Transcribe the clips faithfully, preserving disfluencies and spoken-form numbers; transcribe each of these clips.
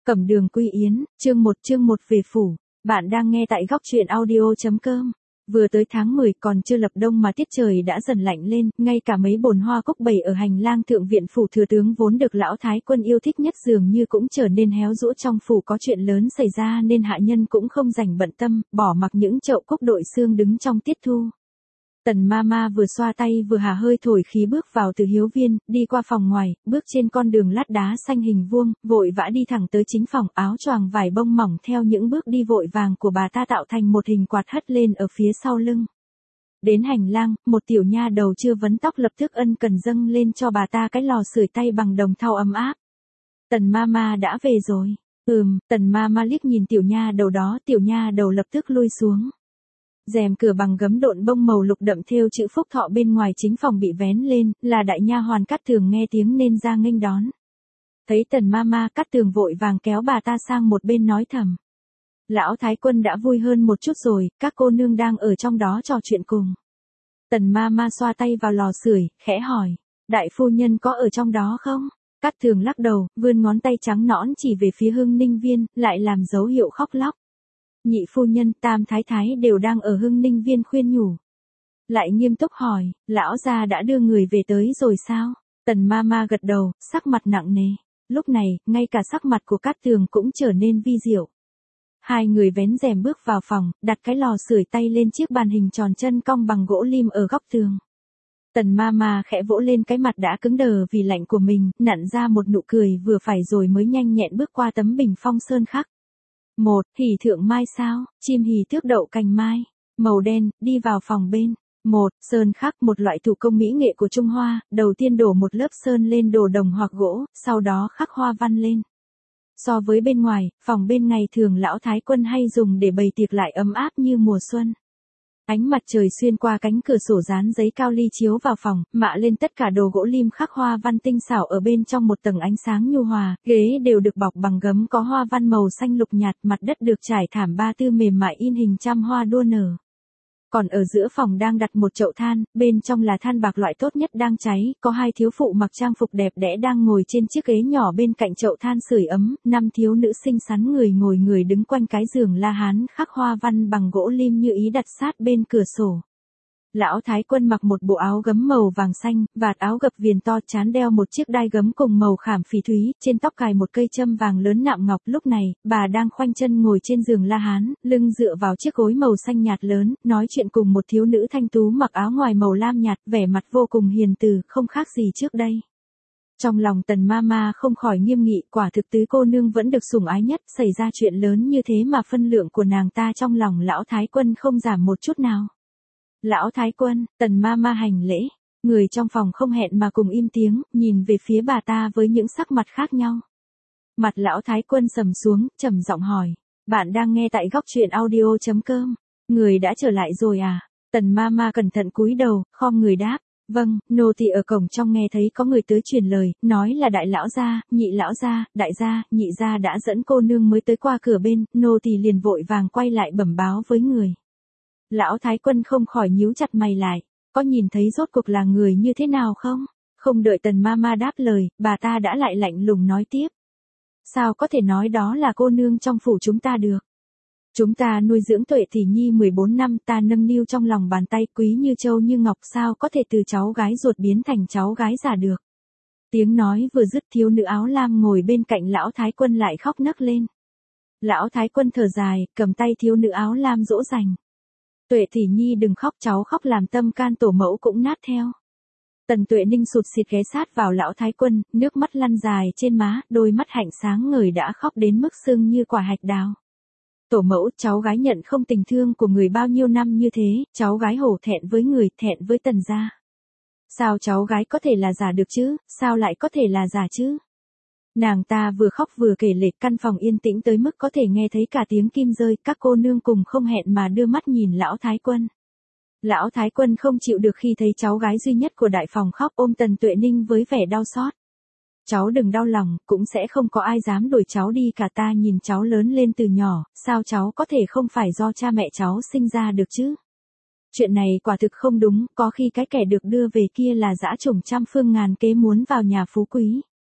Cẩm Đường Quy Yến, chương một chương một về phủ. Bạn đang nghe tại góc truyện audio.com. Vừa tới tháng mười còn chưa lập đông mà tiết trời đã dần lạnh lên, ngay cả mấy bồn hoa cúc bày ở hành lang thượng viện phủ thừa tướng vốn được lão thái quân yêu thích nhất dường như cũng trở nên héo rũ. Trong phủ có chuyện lớn xảy ra nên hạ nhân cũng không rảnh bận tâm, bỏ mặc những chậu cúc đội xương đứng trong tiết thu. Tần ma ma vừa xoa tay vừa hà hơi thổi khí bước vào từ hiếu viên, đi qua phòng ngoài, bước trên con đường lát đá xanh hình vuông, vội vã đi thẳng tới chính phòng, áo choàng vải bông mỏng theo những bước đi vội vàng của bà ta tạo thành một hình quạt hất lên ở phía sau lưng. Đến hành lang, một tiểu nha đầu chưa vấn tóc lập tức ân cần dâng lên cho bà ta cái lò sưởi tay bằng đồng thau ấm áp. Tần ma ma đã về rồi. Ừm, tần ma ma liếc nhìn tiểu nha đầu đó, tiểu nha đầu lập tức lui xuống. Rèm cửa bằng gấm độn bông màu lục đậm thêu chữ phúc thọ bên ngoài chính phòng bị vén lên, là đại nha hoàn Cát Tường nghe tiếng nên ra nghênh đón. Thấy tần ma ma, Cát Tường vội vàng kéo bà ta sang một bên nói thầm. Lão thái quân đã vui hơn một chút rồi, các cô nương đang ở trong đó trò chuyện cùng. Tần ma ma xoa tay vào lò sưởi, khẽ hỏi, đại phu nhân có ở trong đó không? Cát Tường lắc đầu, vươn ngón tay trắng nõn chỉ về phía Hưng Ninh Viên, lại làm dấu hiệu khóc lóc. Nhị phu nhân, tam thái thái đều đang ở Hưng Ninh Viên khuyên nhủ. Lại nghiêm túc hỏi, lão gia đã đưa người về tới rồi sao? Tần ma ma gật đầu, sắc mặt nặng nề. Lúc này, ngay cả sắc mặt của Cát Tường cũng trở nên vi diệu. Hai người vén rèm bước vào phòng, đặt cái lò sưởi tay lên chiếc bàn hình tròn chân cong bằng gỗ lim ở góc tường. Tần ma ma khẽ vỗ lên cái mặt đã cứng đờ vì lạnh của mình, nặn ra một nụ cười vừa phải rồi mới nhanh nhẹn bước qua tấm bình phong sơn khắc. Một, hỉ thượng mai sao, chim hỉ tước đậu cành mai, màu đen, đi vào phòng bên. Một, sơn khắc, một loại thủ công mỹ nghệ của Trung Hoa, đầu tiên đổ một lớp sơn lên đồ đồng hoặc gỗ, sau đó khắc hoa văn lên. So với bên ngoài, phòng bên ngày thường lão thái quân hay dùng để bày tiệc lại ấm áp như mùa xuân. Ánh mặt trời xuyên qua cánh cửa sổ dán giấy cao ly chiếu vào phòng, mạ lên tất cả đồ gỗ lim khắc hoa văn tinh xảo ở bên trong một tầng ánh sáng nhu hòa, ghế đều được bọc bằng gấm có hoa văn màu xanh lục nhạt, mặt đất được trải thảm ba tư mềm mại in hình trăm hoa đua nở. Còn ở giữa phòng đang đặt một chậu than, bên trong là than bạc loại tốt nhất đang cháy, có hai thiếu phụ mặc trang phục đẹp đẽ đang ngồi trên chiếc ghế nhỏ bên cạnh chậu than sưởi ấm, năm thiếu nữ xinh xắn người ngồi người đứng quanh cái giường La Hán khắc hoa văn bằng gỗ lim như ý đặt sát bên cửa sổ. Lão thái quân mặc một bộ áo gấm màu vàng xanh, vạt áo gập viền to, trán đeo một chiếc đai gấm cùng màu khảm phỉ thúy, trên tóc cài một cây châm vàng lớn nạm ngọc. Lúc này, bà đang khoanh chân ngồi trên giường La Hán, lưng dựa vào chiếc gối màu xanh nhạt lớn, nói chuyện cùng một thiếu nữ thanh tú mặc áo ngoài màu lam nhạt, vẻ mặt vô cùng hiền từ, không khác gì trước đây. Trong lòng tần ma ma không khỏi nghiêm nghị, quả thực tứ cô nương vẫn được sủng ái nhất, xảy ra chuyện lớn như thế mà phân lượng của nàng ta trong lòng lão thái quân không giảm một chút nào. Lão thái quân, tần ma ma hành lễ, người trong phòng không hẹn mà cùng im tiếng, nhìn về phía bà ta với những sắc mặt khác nhau. Mặt lão thái quân sầm xuống, trầm giọng hỏi, bạn đang nghe tại góc truyện audio.com, người đã trở lại rồi à? Tần ma ma cẩn thận cúi đầu, khom người đáp, vâng, nô tỳ ở cổng trong nghe thấy có người tới truyền lời, nói là đại lão gia, nhị lão gia, đại gia, nhị gia đã dẫn cô nương mới tới qua cửa bên, nô tỳ liền vội vàng quay lại bẩm báo với người. Lão thái quân không khỏi nhíu chặt mày lại, có nhìn thấy rốt cuộc là người như thế nào không? Không đợi tần ma ma đáp lời, bà ta đã lại lạnh lùng nói tiếp. Sao có thể nói đó là cô nương trong phủ chúng ta được? Chúng ta nuôi dưỡng Tuệ Tỷ Nhi mười bốn năm, ta nâng niu trong lòng bàn tay, quý như châu như ngọc, sao có thể từ cháu gái ruột biến thành cháu gái già được? Tiếng nói vừa dứt, thiếu nữ áo lam ngồi bên cạnh lão thái quân lại khóc nấc lên. Lão thái quân thở dài, cầm tay thiếu nữ áo lam dỗ dành. Tuệ Tỷ Nhi đừng khóc, cháu khóc làm tâm can tổ mẫu cũng nát theo. Tần Tuệ Ninh sụt sịt ghé sát vào lão thái quân, nước mắt lăn dài trên má, đôi mắt hạnh sáng ngời đã khóc đến mức sưng như quả hạch đào. Tổ mẫu, cháu gái nhận không tình thương của người bao nhiêu năm như thế, cháu gái hổ thẹn với người, thẹn với Tần gia. Sao cháu gái có thể là giả được chứ, sao lại có thể là giả chứ? Nàng ta vừa khóc vừa kể lể, căn phòng yên tĩnh tới mức có thể nghe thấy cả tiếng kim rơi, các cô nương cùng không hẹn mà đưa mắt nhìn lão thái quân. Lão thái quân không chịu được khi thấy cháu gái duy nhất của đại phòng khóc, ôm Tần Tuệ Ninh với vẻ đau xót. Cháu đừng đau lòng, cũng sẽ không có ai dám đuổi cháu đi cả, ta nhìn cháu lớn lên từ nhỏ, sao cháu có thể không phải do cha mẹ cháu sinh ra được chứ? Chuyện này quả thực không đúng, có khi cái kẻ được đưa về kia là dã chủng trăm phương ngàn kế muốn vào nhà phú quý.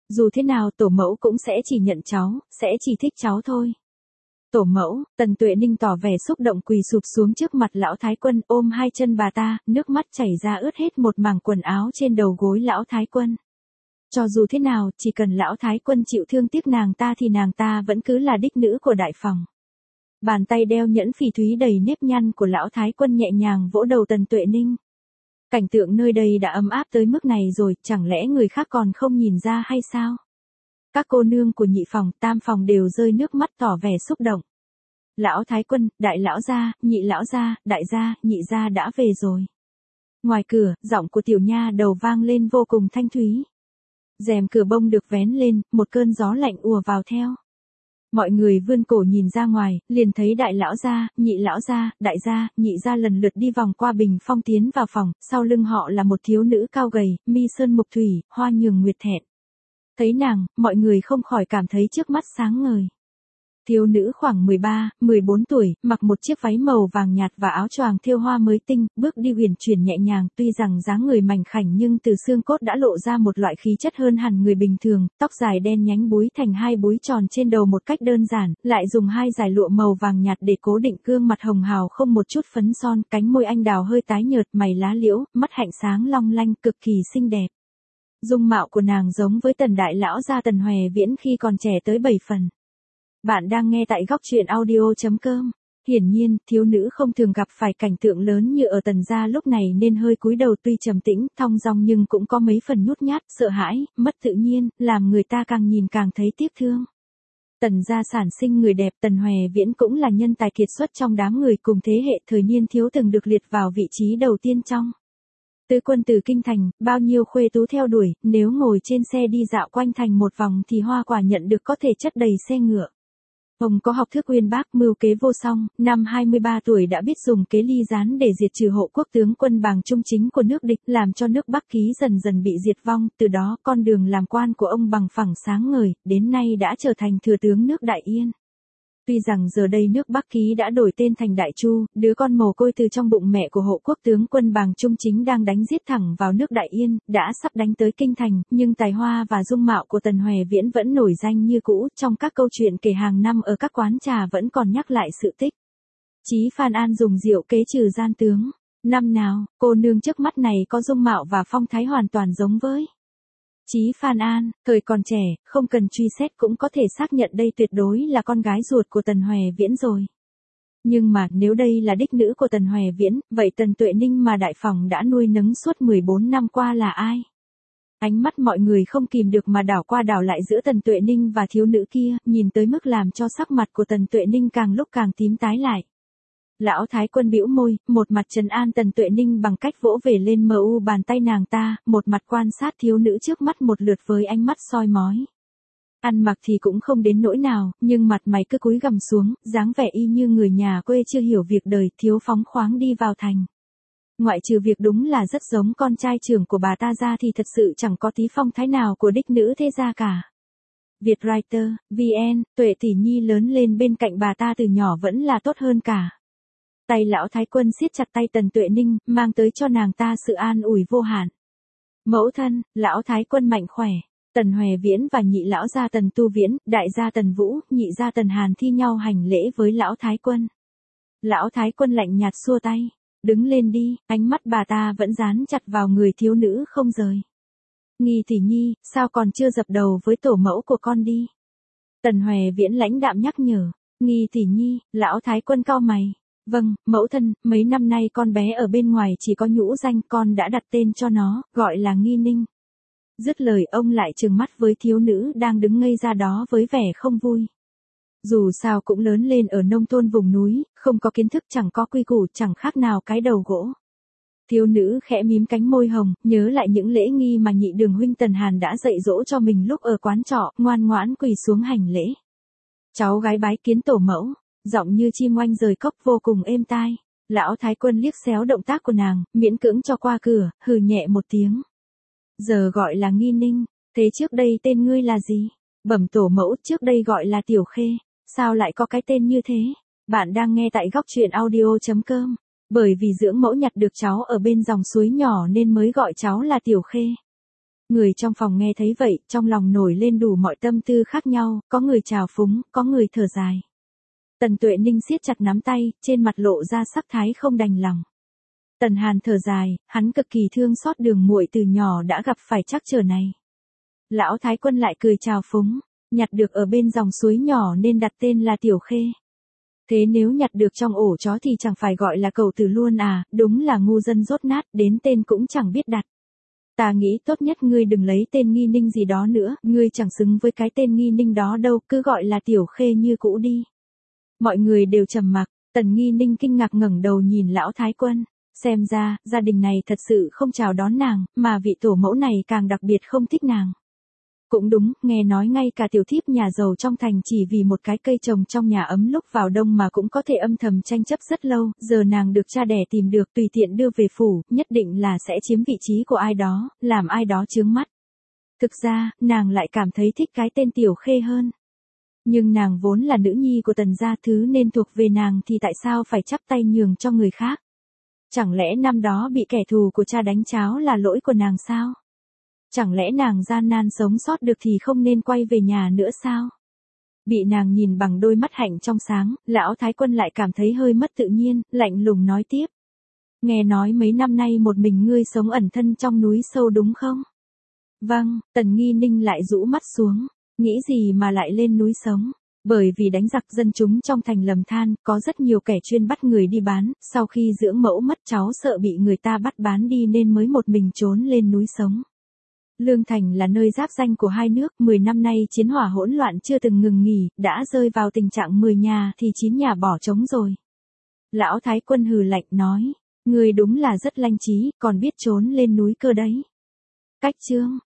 Dù thế nào tổ mẫu cũng sẽ chỉ nhận cháu, sẽ chỉ thích cháu thôi. Tổ mẫu, Tần Tuệ Ninh tỏ vẻ xúc động quỳ sụp xuống trước mặt lão Thái Quân, ôm hai chân bà ta, nước mắt chảy ra ướt hết một mảng quần áo trên đầu gối lão Thái Quân. Cho dù thế nào, chỉ cần lão Thái Quân chịu thương tiếc nàng ta thì nàng ta vẫn cứ là đích nữ của đại phòng. Bàn tay đeo nhẫn phỉ thúy đầy nếp nhăn của lão Thái Quân nhẹ nhàng vỗ đầu Tần Tuệ Ninh. Cảnh tượng nơi đây đã ấm áp tới mức này rồi, chẳng lẽ người khác còn không nhìn ra hay sao? Các cô nương của nhị phòng, tam phòng đều rơi nước mắt tỏ vẻ xúc động. Lão Thái Quân, đại lão gia, nhị lão gia, đại gia, nhị gia đã về rồi. Ngoài cửa, giọng của tiểu nha đầu vang lên vô cùng thanh thúy. Rèm cửa bông được vén lên, một cơn gió lạnh ùa vào theo. Mọi người vươn cổ nhìn ra ngoài, liền thấy đại lão gia, nhị lão gia, đại gia, nhị gia lần lượt đi vòng qua bình phong tiến vào phòng, sau lưng họ là một thiếu nữ cao gầy, mi sơn mục thủy, hoa nhường nguyệt thẹn. Thấy nàng, mọi người không khỏi cảm thấy trước mắt sáng ngời. Thiếu nữ khoảng mười ba, mười bốn tuổi, mặc một chiếc váy màu vàng nhạt và áo choàng thêu hoa mới tinh, bước đi huyền chuyển nhẹ nhàng, tuy rằng dáng người mảnh khảnh nhưng từ xương cốt đã lộ ra một loại khí chất hơn hẳn người bình thường, tóc dài đen nhánh búi thành hai búi tròn trên đầu một cách đơn giản, lại dùng hai dải lụa màu vàng nhạt để cố định gương mặt hồng hào không một chút phấn son, cánh môi anh đào hơi tái nhợt, mày lá liễu, mắt hạnh sáng long lanh, cực kỳ xinh đẹp. Dung mạo của nàng giống với Tần đại lão gia Tần Hoè Viễn khi còn trẻ tới bảy phần. Bạn đang nghe tại góc truyện audio chấm com. Hiển nhiên, thiếu nữ không thường gặp phải cảnh tượng lớn như ở Tần gia lúc này nên hơi cúi đầu, tuy trầm tĩnh, thong dong nhưng cũng có mấy phần nhút nhát, sợ hãi, mất tự nhiên, làm người ta càng nhìn càng thấy tiếc thương. Tần gia sản sinh người đẹp, Tần Hoè Viễn cũng là nhân tài kiệt xuất trong đám người cùng thế hệ thời niên thiếu từng được liệt vào vị trí đầu tiên trong tứ quân từ kinh thành, bao nhiêu khuê tú theo đuổi, nếu ngồi trên xe đi dạo quanh thành một vòng thì hoa quả nhận được có thể chất đầy xe ngựa. Ông có học thức uyên bác, mưu kế vô song, năm hai mươi ba tuổi đã biết dùng kế ly gián để diệt trừ hộ quốc tướng quân Bàng Trung Chính của nước địch, làm cho nước Bắc Ký dần dần bị diệt vong, từ đó con đường làm quan của ông bằng phẳng sáng ngời, đến nay đã trở thành thừa tướng nước Đại Yên. Tuy rằng giờ đây nước Bắc Ký đã đổi tên thành Đại Chu, đứa con mồ côi từ trong bụng mẹ của hộ quốc tướng quân Bàng Trung Chính đang đánh giết thẳng vào nước Đại Yên, đã sắp đánh tới kinh thành, nhưng tài hoa và dung mạo của Tần Hoè Viễn vẫn nổi danh như cũ, trong các câu chuyện kể hàng năm ở các quán trà vẫn còn nhắc lại sự tích. Chí Phan An dùng rượu kế trừ gian tướng. Năm nào, cô nương trước mắt này có dung mạo và phong thái hoàn toàn giống với Chí Phan An, thời còn trẻ, không cần truy xét cũng có thể xác nhận đây tuyệt đối là con gái ruột của Tần Hoè Viễn rồi. Nhưng mà, nếu đây là đích nữ của Tần Hoè Viễn, vậy Tần Tuệ Ninh mà đại phòng đã nuôi nấng suốt mười bốn năm qua là ai? Ánh mắt mọi người không kìm được mà đảo qua đảo lại giữa Tần Tuệ Ninh và thiếu nữ kia, nhìn tới mức làm cho sắc mặt của Tần Tuệ Ninh càng lúc càng tím tái lại. Lão Thái Quân bĩu môi, một mặt trấn an Tần Tuệ Ninh bằng cách vỗ về lên mờ u bàn tay nàng ta, một mặt quan sát thiếu nữ trước mắt một lượt với ánh mắt soi mói. Ăn mặc thì cũng không đến nỗi nào, nhưng mặt mày cứ cúi gằm xuống, dáng vẻ y như người nhà quê chưa hiểu việc đời, thiếu phóng khoáng đi vào thành. Ngoại trừ việc đúng là rất giống con trai trưởng của bà ta ra thì thật sự chẳng có tí phong thái nào của đích nữ thế gia cả. Vietwriter, vê en, Tuệ tỷ nhi lớn lên bên cạnh bà ta từ nhỏ vẫn là tốt hơn cả. Tay lão Thái Quân siết chặt tay Tần Tuệ Ninh, mang tới cho nàng ta sự an ủi vô hạn. Mẫu thân, lão Thái Quân mạnh khỏe. Tần Hoè Viễn và nhị lão gia Tần Tu Viễn, đại gia Tần Vũ, nhị gia Tần Hàn thi nhau hành lễ với lão Thái Quân. Lão Thái Quân lạnh nhạt xua tay. Đứng lên đi, ánh mắt bà ta vẫn dán chặt vào người thiếu nữ không rời. Nghi tỷ nhi, sao còn chưa dập đầu với tổ mẫu của con đi? Tần Hoè Viễn lãnh đạm nhắc nhở. Nghi tỷ nhi, lão Thái Quân cau mày. Vâng, mẫu thân, mấy năm nay con bé ở bên ngoài chỉ có nhũ danh, con đã đặt tên cho nó, gọi là Nghi Ninh. Dứt lời ông lại trừng mắt với thiếu nữ đang đứng ngây ra đó với vẻ không vui. Dù sao cũng lớn lên ở nông thôn vùng núi, không có kiến thức, chẳng có quy củ, chẳng khác nào cái đầu gỗ. Thiếu nữ khẽ mím cánh môi hồng, nhớ lại những lễ nghi mà nhị đường huynh Tần Hàn đã dạy dỗ cho mình lúc ở quán trọ, ngoan ngoãn quỳ xuống hành lễ. Cháu gái bái kiến tổ mẫu. Giọng như chim oanh rời cốc vô cùng êm tai. Lão Thái Quân liếc xéo động tác của nàng, miễn cưỡng cho qua cửa, hừ nhẹ một tiếng. Giờ gọi là Nghi Ninh, thế trước đây tên ngươi là gì? Bẩm tổ mẫu, trước đây gọi là Tiểu Khê, sao lại có cái tên như thế? Bạn đang nghe tại góc truyện audio chấm com. Bởi vì dưỡng mẫu nhặt được cháu ở bên dòng suối nhỏ nên mới gọi cháu là Tiểu Khê. Người trong phòng nghe thấy vậy, trong lòng nổi lên đủ mọi tâm tư khác nhau, có người trào phúng, có người thở dài. Tần Tuệ Ninh siết chặt nắm tay, trên mặt lộ ra sắc thái không đành lòng. Tần Hàn thở dài, hắn cực kỳ thương xót Đường muội từ nhỏ đã gặp phải trắc trở này. Lão Thái Quân lại cười trào phúng, nhặt được ở bên dòng suối nhỏ nên đặt tên là Tiểu Khê. Thế nếu nhặt được trong ổ chó thì chẳng phải gọi là cẩu tử luôn à, đúng là ngu dân dốt nát, đến tên cũng chẳng biết đặt. Ta nghĩ tốt nhất ngươi đừng lấy tên Nghi Ninh gì đó nữa, ngươi chẳng xứng với cái tên Nghi Ninh đó đâu, cứ gọi là Tiểu Khê như cũ đi. Mọi người đều trầm mặc, Tần Nghi Ninh kinh ngạc ngẩng đầu nhìn Lão Thái Quân. Xem ra, gia đình này thật sự không chào đón nàng, mà vị tổ mẫu này càng đặc biệt không thích nàng. Cũng đúng, nghe nói ngay cả tiểu thiếp nhà giàu trong thành chỉ vì một cái cây trồng trong nhà ấm lúc vào đông mà cũng có thể âm thầm tranh chấp rất lâu, giờ nàng được cha đẻ tìm được tùy tiện đưa về phủ, nhất định là sẽ chiếm vị trí của ai đó, làm ai đó chướng mắt. Thực ra, nàng lại cảm thấy thích cái tên Tiểu Khê hơn. Nhưng nàng vốn là nữ nhi của Tần gia, thứ nên thuộc về nàng thì tại sao phải chắp tay nhường cho người khác? Chẳng lẽ năm đó bị kẻ thù của cha đánh cháo là lỗi của nàng sao? Chẳng lẽ nàng gian nan sống sót được thì không nên quay về nhà nữa sao? Bị nàng nhìn bằng đôi mắt hạnh trong sáng, Lão Thái Quân lại cảm thấy hơi mất tự nhiên, lạnh lùng nói tiếp. Nghe nói mấy năm nay một mình ngươi sống ẩn thân trong núi sâu đúng không? Vâng, Tần Nghi Ninh lại rũ mắt xuống, nghĩ gì mà lại lên núi sống? Bởi vì đánh giặc dân chúng trong thành lầm than, có rất nhiều kẻ chuyên bắt người đi bán, sau khi dưỡng mẫu mất cháu sợ bị người ta bắt bán đi nên mới một mình trốn lên núi sống. Lương Thành là nơi giáp ranh của hai nước, mười năm nay chiến hỏa hỗn loạn chưa từng ngừng nghỉ, đã rơi vào tình trạng mười nhà thì chín nhà bỏ trống rồi. Lão Thái Quân hừ lạnh nói, người đúng là rất lanh trí, còn biết trốn lên núi cơ đấy. Cách chương